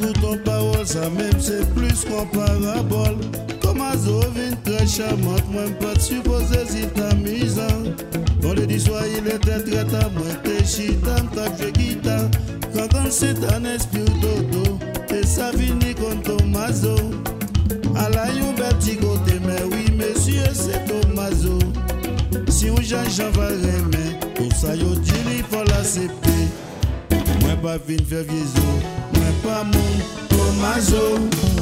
coup ton parole, ça même c'est plus qu'un parabole. Comme Azo vient très charmante, moi pas supposé si t'amusant. On le dit soit il était très à moi, t'es chita, t'as joué guitare. Quand c'est un esprit dodo, et ça finit contre Tomaso. À la yon petit côté, mais oui monsieur c'est Tomaso. Si on Jean va remettre, tout ça yo dit il faut la CP. Moi pas vin faire viezo, moi pas mon Tomaso.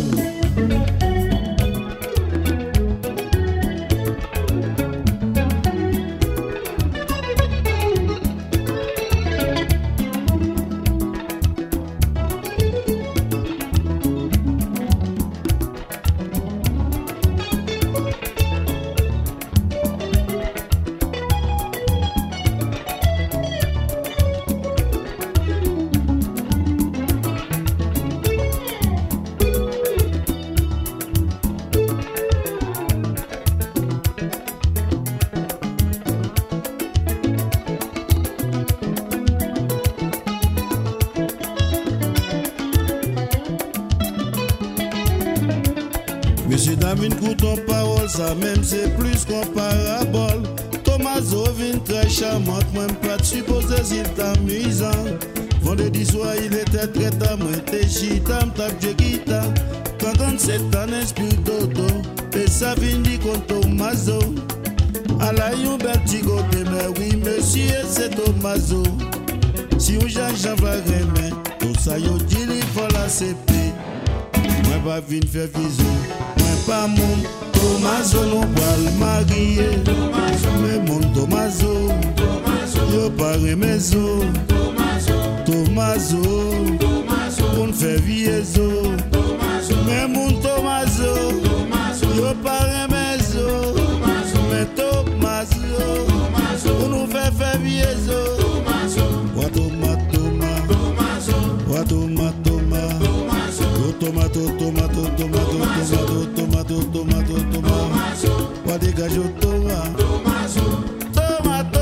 Monsieur David, coup ton parole, ça même c'est plus qu'un parabole. Tomaso vient très charmante, moi pas de supposé s'il t'amusant. Vendredi soir, il était très à moi, t'es chita, t'as joué guitare. Quand c'est un esprit dodo, et ça finit contre Tomaso. À la yon bel petit côté, mais oui monsieur c'est Tomaso. Si on Jean va remettre, tout ça yo dit il faut la CP. Moi pas vin faire visou, moi pas mon Tomaso, non pas le marié. Mais mon Tomaso, yo pas remezo. Tomaso, on fait viezo. Mais mon Tomaso, yo pas remezo. Mais Tomaso, on nous fait viezo. Wa Toma, wa Toma, tomato, tomato, tomato, tomato, tomato, tomato, tomato. Wa dégage Tomaso. Tomato,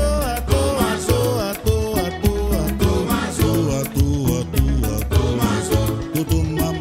tomato, tomato, tomato, tomato, tomato.